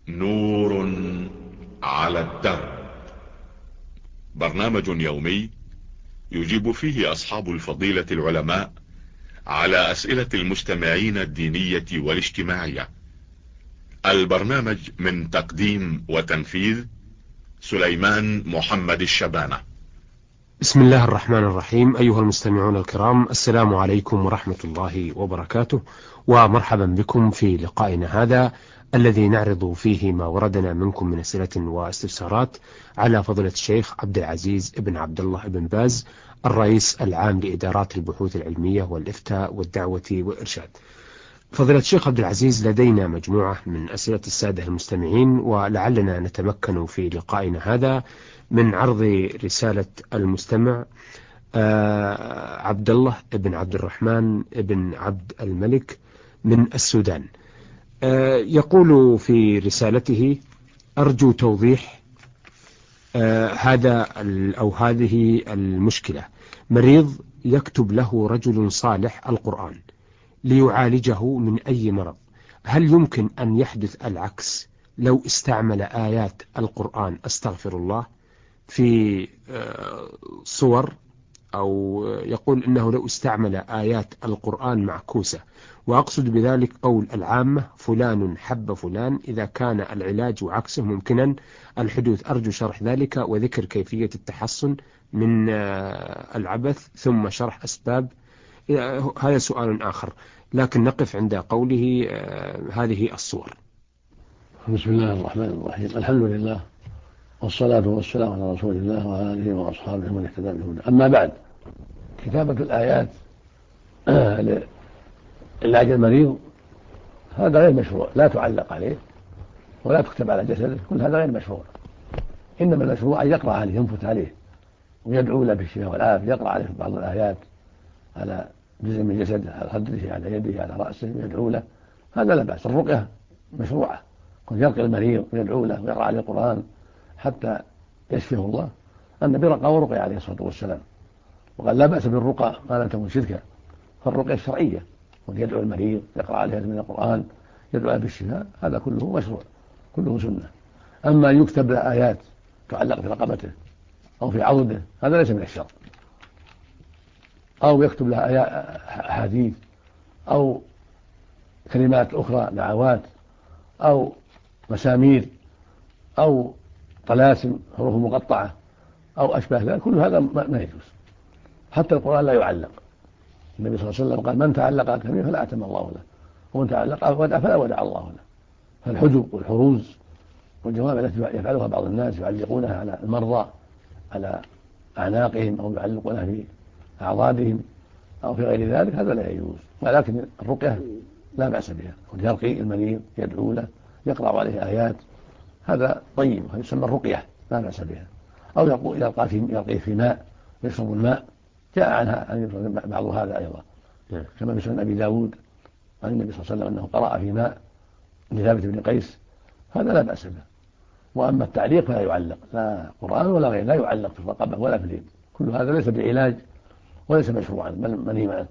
نور على الدرب. برنامج يومي يجيب فيه أصحاب الفضيلة العلماء على أسئلة المستمعين الدينية والاجتماعية. البرنامج من تقديم وتنفيذ سليمان محمد الشبانة. بسم الله الرحمن الرحيم. أيها المستمعون الكرام، السلام عليكم ورحمة الله وبركاته، ومرحبا بكم في لقائنا هذا الذي نعرض فيه ما وردنا منكم من أسئلة واستفسارات على فضيلة الشيخ عبد العزيز بن عبد الله بن باز، الرئيس العام لإدارات البحوث العلمية والإفتاء والدعوة والإرشاد. فضيلة الشيخ عبد العزيز، لدينا مجموعة من أسئلة السادة المستمعين، ولعلنا نتمكن في لقائنا هذا من عرض رسالة المستمع عبد الله بن عبد الرحمن بن عبد الملك من السودان. يقول في رسالته: أرجو توضيح هذه المشكلة. مريض يكتب له رجل صالح القرآن ليعالجه من أي مرض، هل يمكن أن يحدث العكس لو استعمل آيات القرآن أستغفر الله في صور، أو يقول إنه لو استعمل آيات القرآن معكوسة، وأقصد بذلك قول العامة فلان حب فلان، إذا كان العلاج عكسه ممكنا الحدوث؟ أرجو شرح ذلك وذكر كيفية التحصن من العبث، ثم شرح أسباب. هذا سؤال آخر، لكن نقف عند قوله هذه الصور. بسم الله الرحمن الرحيم. الحمد لله والصلاة والسلام على رسول الله وعلى آله وأصحابه من اهتدى بهداه. أما بعد، كتابة الآيات لعلاج المريض هذا غير مشروع، لا تعلق عليه ولا تكتب على جسده، كل هذا غير مشروع. إنما المشروع أن يقرأ عليه، ينفث عليه ويدعو له بالشفاء والعافية، يقرأ عليه بعض الآيات على جزء من جسده، على خده، على يده، على رأسه، ويدعو له، هذا لا بأس. الرقية مشروعة، كن يرقي المريض ويدعو له ويقرأ عليه القرآن حتى يشفيه الله. النبي رقى ورقي عليه الصلاة والسلام، وقال لا بأس بالرقى ما لم تكن شركا. فالرقية الشرعية، ويدعو المريض، يقرأ عليه من القرآن، يدعو له بالشفاء، هذا كله مشروع، كله سنة. أما أن يكتب له آيات تعلق في رقبته أو في عضده، هذا ليس من الشرع. أو يكتب له أحاديث أو كلمات أخرى، دعوات أو مسامير أو طلاسم حروف مقطعة أو أشبه ذلك، كل هذا ما يجوز. حتى القرآن لا يعلق. النبي صلى الله عليه وسلم قال: من تعلق تميما فلا أتم الله له، ومن تعلق ودع فلا ودع الله له. فالحجب والحروز والجوامع التي يفعلها بعض الناس، يعلقونها على المرضى على أعناقهم أو يعلقونها في أعضادهم أو في غير ذلك، هذا لا يجوز. ولكن الرقية لا بأس بها، يرقي المريض، يدعو له، يقرأ عليه آيات، هذا طيب، هذا يسمى الرقية، لا بأس بها. أو يلقيه في ماء يشرب الماء، جاء عنها بعض هذا أيضا، كما في سنن أبي داود عن النبي صلى الله عليه وسلم أنه قرأ في ماء لثابت بن قيس، هذا لا بأس به. وأما التعليق فلا يعلق، لا قرآن ولا غير، لا يعلق في الرقبة ولا في اليد، كل هذا ليس بعلاج وليس مشروعا، بل منهي عنه.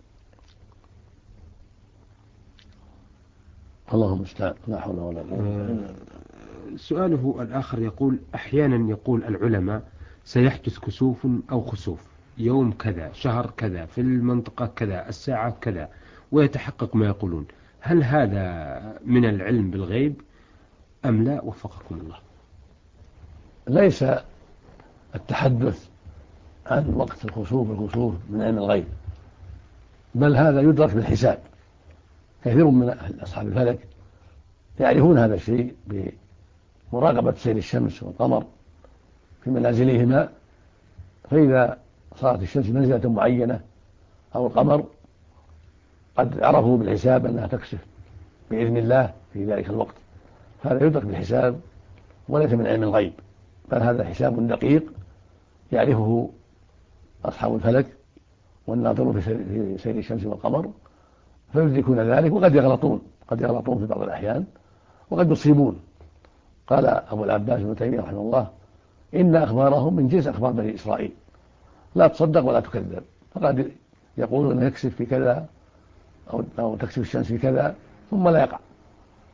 اللهم المستعان، لا حول ولا قوة إلا بالله. سؤاله الآخر يقول: أحيانا يقول العلماء سيحدث كسوف أو خسوف يوم كذا، شهر كذا، في المنطقة كذا، الساعة كذا، ويتحقق ما يقولون، هل هذا من العلم بالغيب أم لا؟ وفقكم الله. ليس التحدث عن وقت الخسوف والكسوف من علم الغيب، بل هذا يدرك بالحساب. كثير من أصحاب الفلك يعرفون هذا الشيء بمراقبة سير الشمس والقمر في منازلهما، فإذا صارت الشمس منزلة معينة أو القمر قد عرفوا بالحساب أنها تكسف بإذن الله في ذلك الوقت، هذا يدرك بالحساب وليس من علم الغيب، بل هذا حساب دقيق يعرفه أصحاب الفلك والناظرون في سير الشمس والقمر، فيدركون ذلك. وقد يغلطون، قد يغلطون في بعض الأحيان وقد يصيبون. قال أبو العباس ابن تيمية رحمه الله: إن أخبارهم من جنس أخبار بني إسرائيل، لا تصدق ولا تكذب. فقد يقولون أنه يكسف في كذا أو تكسف الشمس في كذا ثم لا يقع،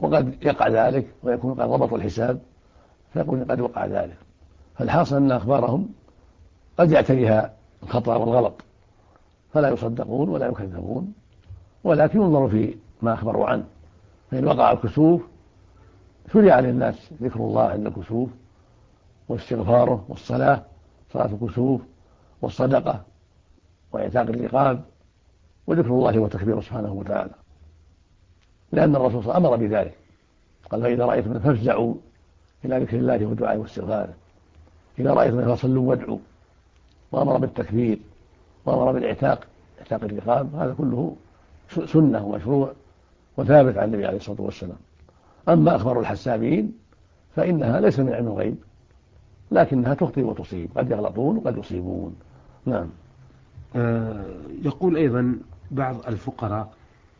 وقد يقع ذلك ويكون قد ضبطوا الحساب فيكون قد وقع ذلك. فالحاصل أن أخبارهم قد يعتريها الخطأ والغلط فلا يصدقون ولا يكذبون، ولكن ينظر في ما أخبروا عنه. فإن وقع الكسوف شرع للناس ذكر الله عند الكسوف واستغفاره والصلاة، صلاة الكسوف والصدقة وإعتاق الرقاب وذكر الله وتكبيره سبحانه وتعالى، لأن الرسول صلى الله عليه وسلم أمر بذلك. قال فإذا رأيتم فافزعوا إلى ذكر الله والدعاء واستغفاره، إذا رأيتم فصلوا وادعوا، وأمر بالتكبير وأمر بالإعتاق الرقاب. هذا كله سنة ومشروع وثابت عن النبي عليه الصلاة والسلام. أما أخبار الحسابين فإنها ليس من علم الغيب، لكنها تخطئ وتصيب، قد يغلطون وقد يصيبون. نعم. يقول أيضا بعض الفقراء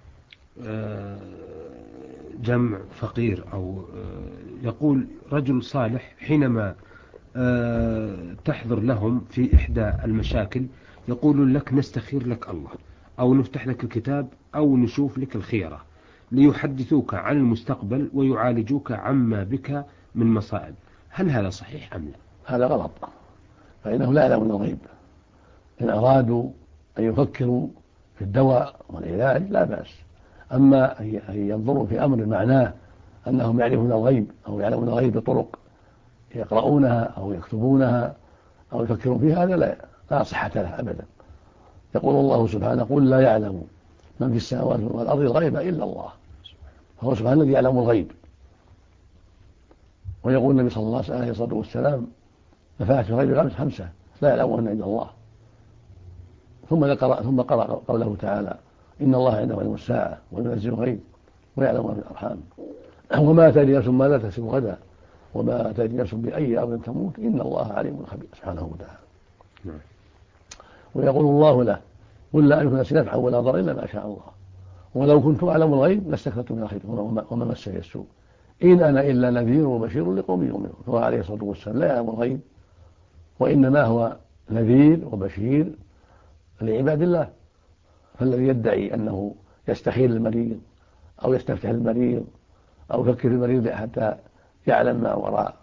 جمع فقير، أو يقول رجل صالح حينما تحضر لهم في إحدى المشاكل يقول لك نستخير لك الله، أو نفتح لك الكتاب، أو نشوف لك الخيرة، ليحدثوك عن المستقبل ويعالجوك عما بك من مصائب. هل هذا صحيح أم لا؟ هذا غلط، فإنهم لا يعلمون الغيب. إن أرادوا أن يفكروا في الدواء والعلاج لا بأس، أما أن ينظروا في أمر معناه أنهم يعرفون الغيب أو يعلمون الغيب بطرق يقرؤونها أو يكتبونها أو يفكرون فيها، هذا لا صحة له أبدا. يقول الله سبحانه قل لا يعلم من في السماوات والأرض الغيب إلا الله، فهو سبحانه الذي يعلم الغيب. ويقول النبي صلى الله عليه الصلاة والسلام مفاتيح الغيب خمسة لا يعلمهن إلا الله. ثم قرأ قوله تعالى إن الله عنده علم الساعة وينزل الغيب ويعلم ما في الأرحام وما تدري نفس ماذا تكسب غدا وما تدري نفس بأي أرض تموت إن الله عليم خبير سبحانه وتعالى. ويقول الله له قل لا أملك نفسي نفعا ولا ضرا إلا ما شاء الله ولو كنت أعلم الغيب لاستكثرت من الخير وما مسني السوء إن أنا إلا نذير وبشير لقوم يؤمنون. فهو عليه الصلاة والسلام لا يعلم الغيب، وإنما هو نذير وبشير لعباد الله. فالذي يدعي أنه يستخير المريض أو يستفتح المريض أو يفكر المريض حتى يعلم ما وراء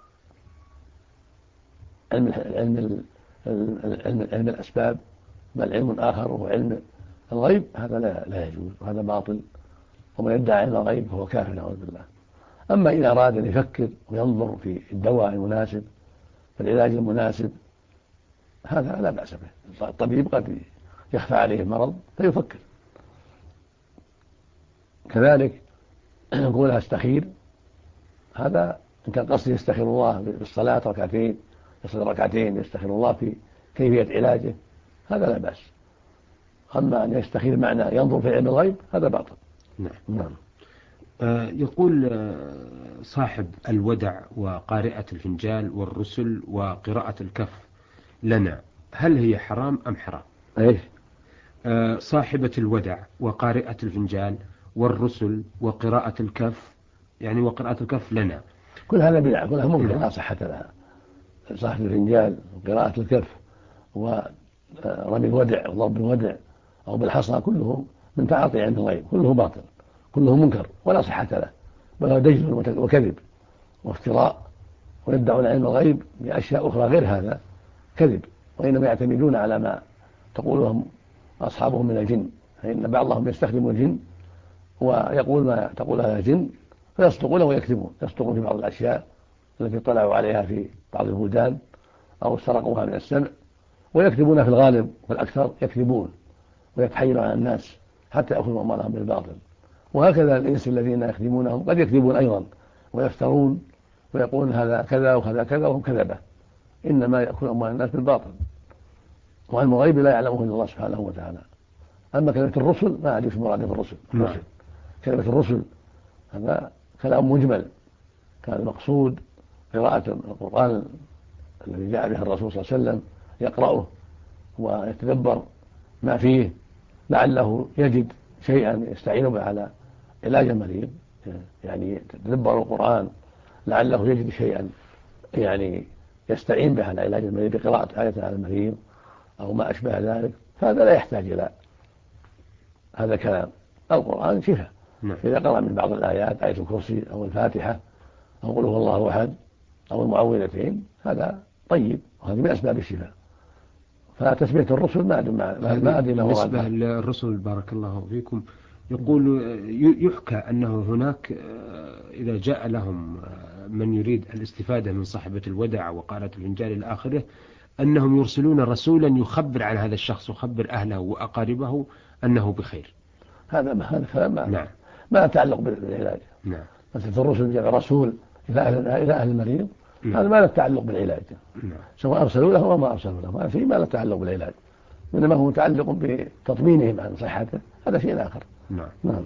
علم الأسباب، بل علم آخر وهو علم الغيب، هذا لا يجوز وهذا باطل. ومن يدعي علم الغيب فهو كافر نعوذ بالله. أما إذا أراد أن يفكر وينظر في الدواء المناسب في العلاج المناسب هذا لا بأس به. الطبيب قد يخفى عليه المرض فيفكر. كذلك يقول استخير، هذا إن كان قصده يستخير الله بالصلاة ركعتين، يصلي ركعتين يستخير الله في كيفية علاجه، هذا لا بأس. أما أن يستخير معنى ينظر في علم الغيب هذا باطل. نعم. يقول صاحب الودع وقارئة الفنجال والرسل وقراءة الكف لنا، هل هي حرام أم حرام؟ إيش؟ صاحبة الودع وقارئة الفنجال والرسل وقراءة الكف، يعني وقراءة الكف لنا، كل هذا بدعة، كلها منكر لا صحة لها. صاحب الفنجال وقراءة الكف ورمي الودع وضرب الودع أو بالحصى كله من تعاطي عن الغيب، كله باطل، كله منكر ولا صحة له، بل هو دجل وكذب وافتراء، ويدعون علم الغيب بأشياء أخرى غير هذا كذب، وإنما يعتمدون على ما تقولهم أصحابهم من الجن، فإن بعضهم يستخدم الجن ويقول ما تقول هذا الجن فيصدقون ويكذبون، يصدقون في بعض الأشياء التي اطلعوا عليها في بعض البلدان أو استرقوها من السمع، ويكذبون في الغالب والأكثر يكذبون ويتحايلون على الناس حتى يأخذوا أموالهم بالباطل. وهكذا الإنس الذين يخدمونهم قد يكذبون أيضا ويفترون ويقولون هذا كذا وهذا كذا وهم كذبة، إنما يأكل أموال الناس بالباطل. وعلم الغيب لا يعلمه إلا الله سبحانه وتعالى. أما كلمة الرسل ما أدري المراد بالرسل. كلمة الرسل هذا كلام مجمل، كان المقصود قراءة القرآن الذي جاء به الرسول صلى الله عليه وسلم يقرأه ويتدبر ما فيه لعله يجد شيئا يستعين به على علاج المريض، يعني يتدبر القرآن لعله يجد شيئا يعني يستعين به على علاج المريض بقراءة آية على المريض أو ما أشبه ذلك، فهذا لا يحتاج إلى هذا كلام. القرآن شفاء نعم. إذا قرأ من بعض الآيات آية الكرسي أو الفاتحة أو قل هو الله أحد أو المعوذتين هذا طيب، وهذه من أسباب الشفاء. فتسمية الرسل ما أدري ما هو بالنسبة للرسل بارك الله فيكم، يقول يحكى أنه هناك إذا جاء لهم من يريد الاستفادة من صاحبة الودع وقالت الفنجان إلى آخره أنهم يرسلون رسولا يخبر عن هذا الشخص، يخبر أهله وأقاربه أنه بخير. هذا كلام نعم. ما تعلق بالعلاج. نعم. مثل الرسل جاء رسول إلى أهل المريض، نعم. هذا ما له تعلق بالعلاج. نعم. سواء أرسلوا له أو ما أرسلوا له، هذا شيء ما له تعلق بالعلاج، إنما هو متعلق بتطمينهم عن صحته، هذا شيء آخر. نعم. نعم.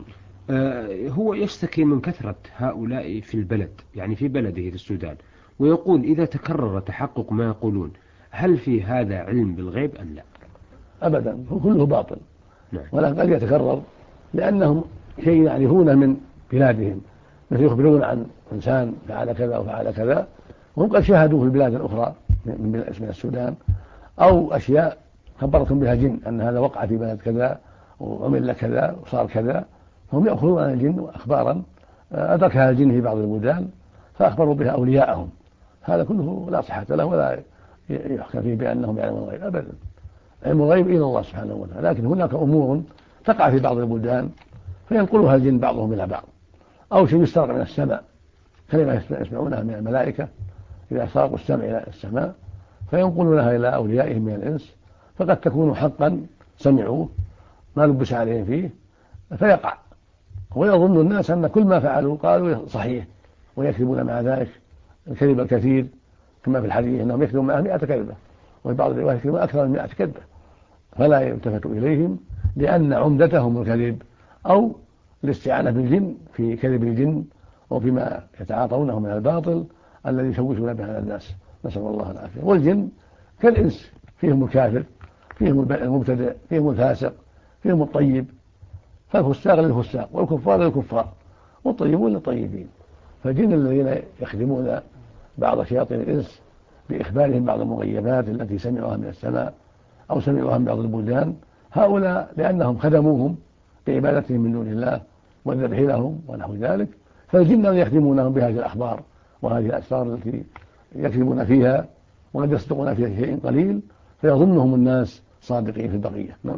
هو يشتكي من كثرة هؤلاء في البلد، يعني في بلده في السودان، ويقول إذا تكرر تحقق ما يقولون هل في هذا علم بالغيب أم لا؟ أبدا، هو كله باطل. نعم. ولكن قد يتكرر لأنهم شيء يعرفونه من بلادهم، مثل يخبرون عن إنسان فعل كذا وفعل كذا وهم قد شاهدوا في البلاد الأخرى من السودان، أو أشياء خبرتهم بها جن أن هذا وقع في بلد كذا وعمل له كذا وصار كذا، هم يأخذون عن الجن أخبارا أدركها الجن في بعض البلدان فأخبروا بها أولياءهم. هذا كله لا صحة له ولا يحكم فيه بأنهم يعلمون الغيب أبدا. علم الغيب إلى الله سبحانه وتعالى، لكن هناك أمور تقع في بعض البلدان فينقلها الجن بعضهم إلى بعض، أو شيء يسترق من السماء، كلمة يسمعونها من الملائكة إذا سرقوا السمع إلى السماء فينقلونها إلى أوليائهم من الإنس، فقد تكون حقا سمعوه ما لبس عليهم فيه فيقع، ويظن الناس أن كل ما فعلوا قالوا صحيح، ويكذبون مع ذلك الكذب الكثير، كما في الحديث أنهم يكذبون معه 100 كذبة، وفي بعض الروايات يكذبون أكثر من 100 كذبة، فلا يلتفت إليهم لأن عمدتهم الكذب أو الاستعانة بالجن في كذب الجن وفيما يتعاطونه من الباطل الذي يشوشون به على الناس، نسأل الله العافية. والجن كالإنس، فيهم الكافر، فيهم المبتدع، فيهم الفاسق، فيهم الطيب، فالفساق للفساق والكفار للكفار والطيبون للطيبين. فالجن الذين يخدمون بعض شياطين الإنس بإخبارهم بعض المغيبات التي سمعوها من السماء أو سمعوها من بعض البلدان، هؤلاء لأنهم خدموهم بعبادتهم من دون الله والذبح لهم ونحو ذلك، فالجن الذين يخدمونهم بهذه الأخبار وهذه الأسرار التي يكذبون فيها وقد يصدقون فيها شيء قليل فيظنهم الناس صادقين في البقية. نعم.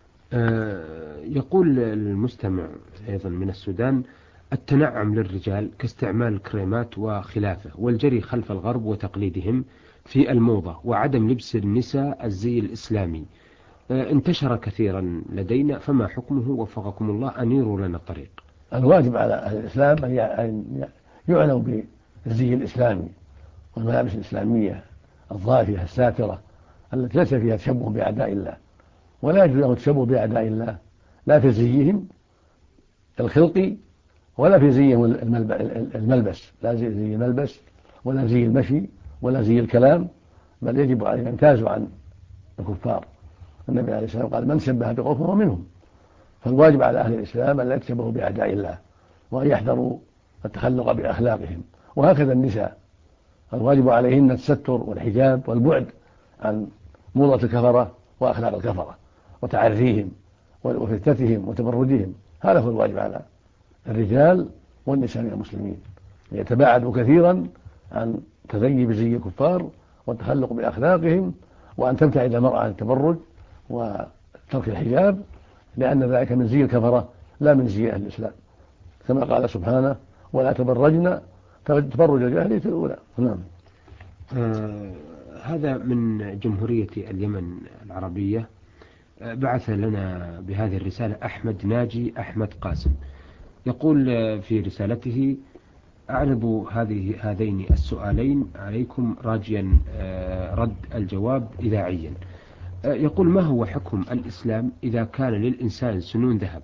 يقول المستمع أيضا من السودان: التنعم للرجال كاستعمال الكريمات وخلافه، والجري خلف الغرب وتقليدهم في الموضة، وعدم لبس النساء الزي الإسلامي انتشر كثيرا لدينا، فما حكمه وفقكم الله؟ أنيروا لنا الطريق. الواجب على أهل الإسلام أن يعنوا بالزي الإسلامي والملابس الإسلامية الظاهرة الساترة التي ليس فيها تشبه بأعداء الله، ولا يجوز له التشبه بأعداء الله لا في زيهم الخلقي ولا في زيهم الملبس، لا زي الملبس ولا زي المشي ولا زي الكلام، بل يجب عليه أن يمتازوا عن الكفار. النبي عليه الصلاة والسلام قال: من شبه بقوم فهو منهم. فالواجب على أهل الإسلام أن لا يتشبهوا بأعداء الله وأن يحذروا التخلق بأخلاقهم، وهكذا النساء الواجب عليهن التستر والحجاب والبعد عن موضة الكفرة وأخلاق الكفرة وتعريهم وفتنتهم وتبرجهم. هذا هو الواجب على الرجال والنساء من المسلمين، يتباعدوا كثيرا عن تزيي بزي الكفار والتخلق بأخلاقهم، وأن تبتعد المرأة عن التبرج وترك الحجاب، لأن ذلك من زي الكفرة لا من زي أهل الإسلام، كما قال سبحانه: ولا تبرجن تبرج الجاهلية الأولى. نعم. هذا من جمهورية اليمن العربية، بعث لنا بهذه الرسالة أحمد ناجي أحمد قاسم، يقول في رسالته: أعرض هذين السؤالين عليكم راجيا رد الجواب إذاعيا. يقول: ما هو حكم الإسلام إذا كان للإنسان سنون ذهب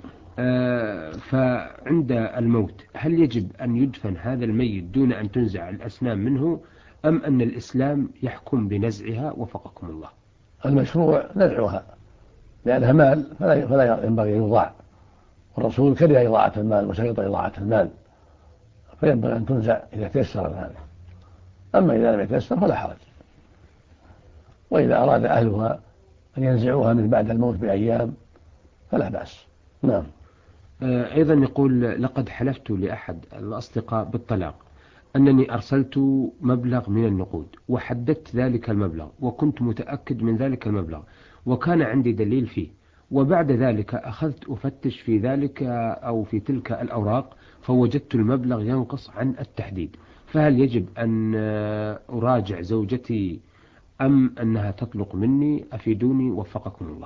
فعند الموت هل يجب أن يدفن هذا الميت دون أن تنزع الأسنان منه، أم أن الإسلام يحكم بنزعها وفقكم الله؟ المشروع نزعها لأنها مال فلا ينبغي أن يضاع، والرسول كره إضاعة المال وسيط إضاعة المال، فينبغي أن تنزع إذا تيسر ذلك. أما إذا لم يتيسر فلا حرج، وإذا أراد أهلها أن ينزعوها من بعد الموت بأيام فلا بأس. نعم. أيضا يقول: لقد حلفت لأحد الأصدقاء بالطلاق أنني أرسلت مبلغ من النقود وحددت ذلك المبلغ وكنت متأكد من ذلك المبلغ وكان عندي دليل فيه، وبعد ذلك أخذت أفتش في ذلك أو في تلك الأوراق فوجدت المبلغ ينقص عن التحديد، فهل يجب أن أراجع زوجتي أم أنها تطلق مني؟ أفيدوني وفقكم الله.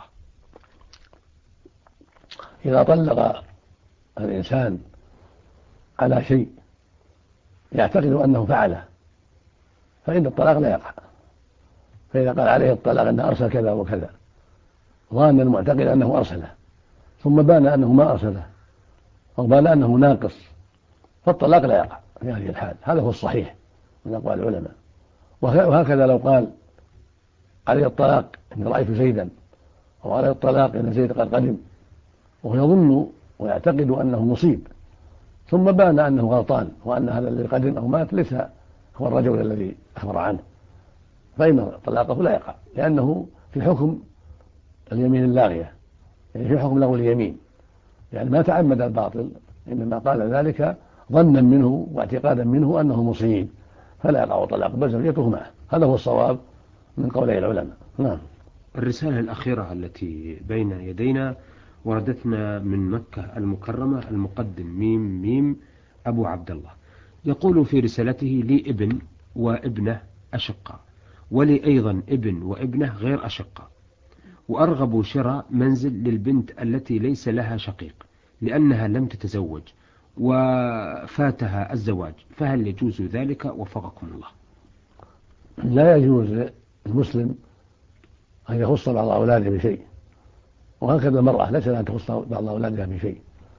إذا طلق الإنسان على شيء يعتقد أنه فعله فإن الطلاق لا يقع. فإذا قال عليه الطلاق أنه أرسل كذا وكذا ظان المعتقد أنه أرسله ثم بان أنه ما أرسله أو بان أنه ناقص فالطلاق لا يقع في هذه الحال. هذا هو الصحيح من أقوال العلماء. وهكذا لو قال عليه الطلاق إن رأيت زيدا أو عليه الطلاق إن زيد قد قدم وهو يظن ويعتقد أنه مصيب ثم بان أنه غلطان وأن هذا الذي قدم أو مات ليس هو الرجل الذي أخبر عنه فإن طلاقه لا يقع، لأنه في حكم اليمين اللاغية، يعني في حكم لغو اليمين، يعني ما تعمد الباطل إنما قال ذلك ظنا منه واعتقادا منه أنه مصيب فلا يقع طلاق بل زوجته معه. هذا هو الصواب من قولي العلماء. نعم. الرسالة الأخيرة التي بين يدينا وردتنا من مكة المكرمة، المقدم ميم ميم أبو عبد الله، يقول في رسالته: لي ابن وابنة أشقة، ولي أيضا ابن وابنة غير أشقة، وأرغب شراء منزل للبنت التي ليس لها شقيق لأنها لم تتزوج وفاتها الزواج، فهل يجوز ذلك وفقكم الله؟ لا يجوز للمسلم أن يخص بعض أولاده بشيء، وهكذا المرأة ليس لها أن تخص بعض أولادها بشيء،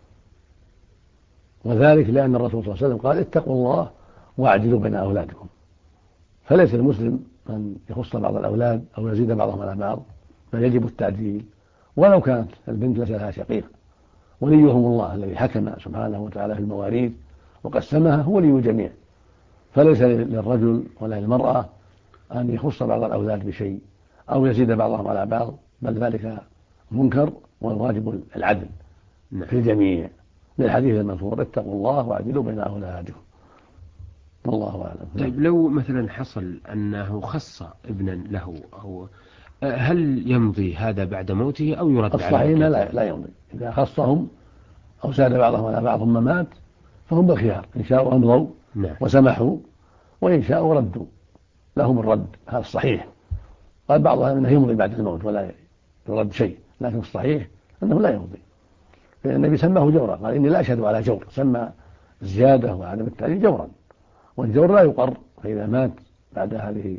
وذلك لأن الرسول صلى الله عليه وسلم قال: اتقوا الله واعدلوا بين أولادكم. فليس المسلم أن يخص بعض الأولاد أو يزيد بعضهم على بعض، بل يجب التعديل ولو كانت البنت ليس لها شقيق. وليهم الله الذي حكم سبحانه وتعالى في المواريث وقسمها هو ولي الجميع، فليس للرجل ولا للمرأة أن يخص بعض الأولاد بشيء أو يزيد بعضهم على بعض، بل ذلك منكر والواجب العدل في الجميع، للحديث المذكور: اتقوا الله واعدلوا بين أولادكم. والله أعلم. طيب لو مثلا حصل أنه خص ابنا له أو هل يمضي هذا بعد موته أو يرد على الصحيح لا يمضي. إذا خصهم أو زاد بعضهم على بعض ثم مات فهم بالخيار، إن شاءوا أمضوا وسمحوا وإن شاءوا ردوا، لهم الرد. هذا الصحيح. قال بعضها أنه يمضي بعد الموت ولا يرد شيء، لكن الصحيح أنه لا يمضي، لأن النبي سماه جورا، قال: إني لا أشهد على جور. سمى الزيادة وعدم التعديل جورا، والجور لا يقر. فإذا مات بعد هذه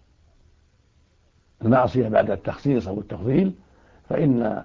المعصية بعد التخصيص أو التفضيل فإن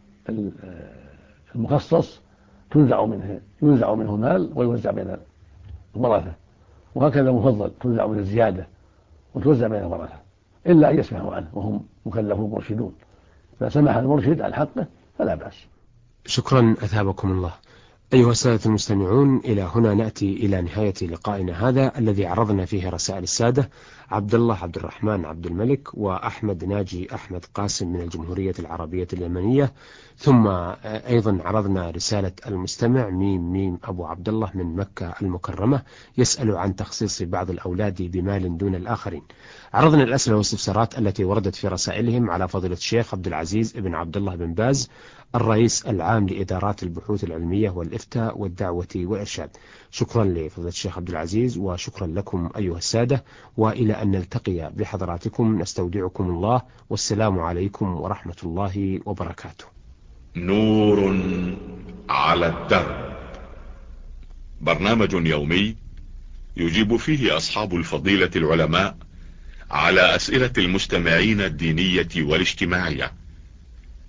المخصص ينزع منه المال ويوزع بين الورثة، وهكذا المفضل تنزع من الزيادة وتوزع بين الورثة، إلا أن يسمحوا عنه وهم مكلفون مرشدون، فسمح المرشد عن حقه فلا بأس. شكرا أثابكم الله. أيها السادة المستمعون، إلى هنا نأتي إلى نهاية لقائنا هذا الذي عرضنا فيه رسائل السادة عبد الله عبد الرحمن عبد الملك وأحمد ناجي أحمد قاسم من الجمهورية العربية اليمنية، ثم أيضا عرضنا رسالة المستمع ميم ميم أبو عبد الله من مكة المكرمة يسأل عن تخصيص بعض الأولاد بمال دون الآخرين. عرضنا الأسئلة والاستفسارات التي وردت في رسائلهم على فضيلة الشيخ عبد العزيز ابن عبد الله بن باز الرئيس العام لإدارات البحوث العلمية والإفتاء والدعوة والإرشاد. شكرا لفضيلة الشيخ عبد العزيز وشكرا لكم أيها السادة، وإلى أن نلتقي بحضراتكم نستودعكم الله، والسلام عليكم ورحمة الله وبركاته. نور على الدرب، برنامج يومي يجيب فيه أصحاب الفضيلة العلماء على أسئلة المستمعين الدينية والاجتماعية.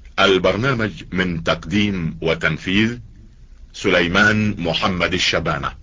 البرنامج من تقديم وتنفيذ سليمان محمد الشبانة.